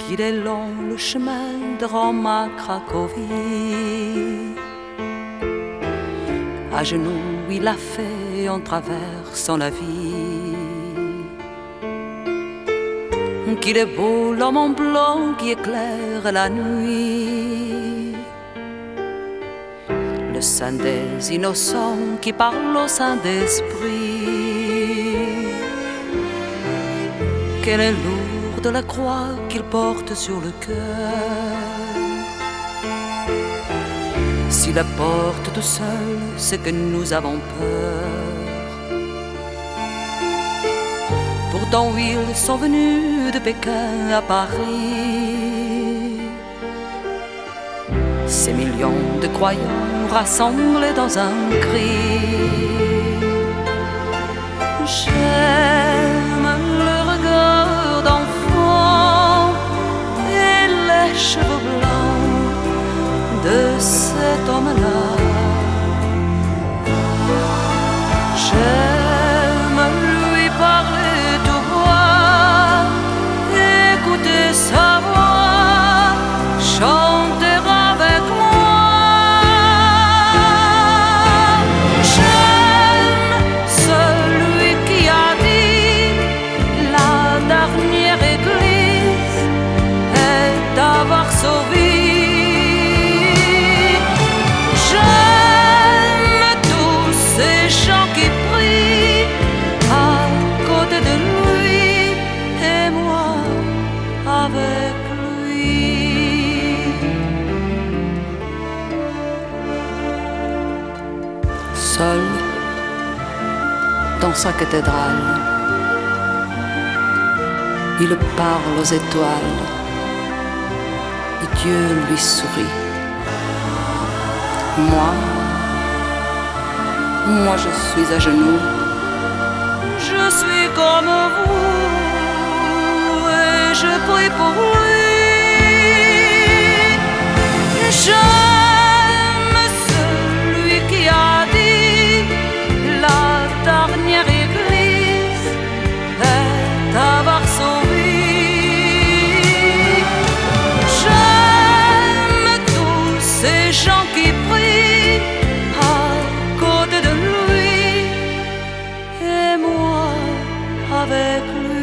qu'il est long le chemin de Rome à Cracovie. À genoux, il a fait en traversant la vie. Qu'il est beau l'homme en blanc qui éclaire la nuit. Le sein des innocents qui parle au sein d'esprit. Qu'elle est lourde la croix qu'il porte sur le cœur. S'il la porte tout seul, c'est que nous avons peur. Pourtant ils sont venus de Pékin à Paris. Ces millions de croyants rassemblés dans un cri. J'aime le regard d'enfant et les cheveux blancs de cet homme-là. J'aime lui parler tout bas, écouter sa voix, chanter avec moi. J'aime celui qui a dit la dernière église est à Varsovie. Ces gens qui prient à côté de lui et moi avec lui. Seul dans sa cathédrale, il parle aux étoiles et Dieu lui sourit. Moi je suis à genoux. Je suis comme vous et je prie pour lui. J'aime celui qui a dit la dernière église est à Varsovie. J'aime tous ces gens qui prient à côté de lui et moi avec lui.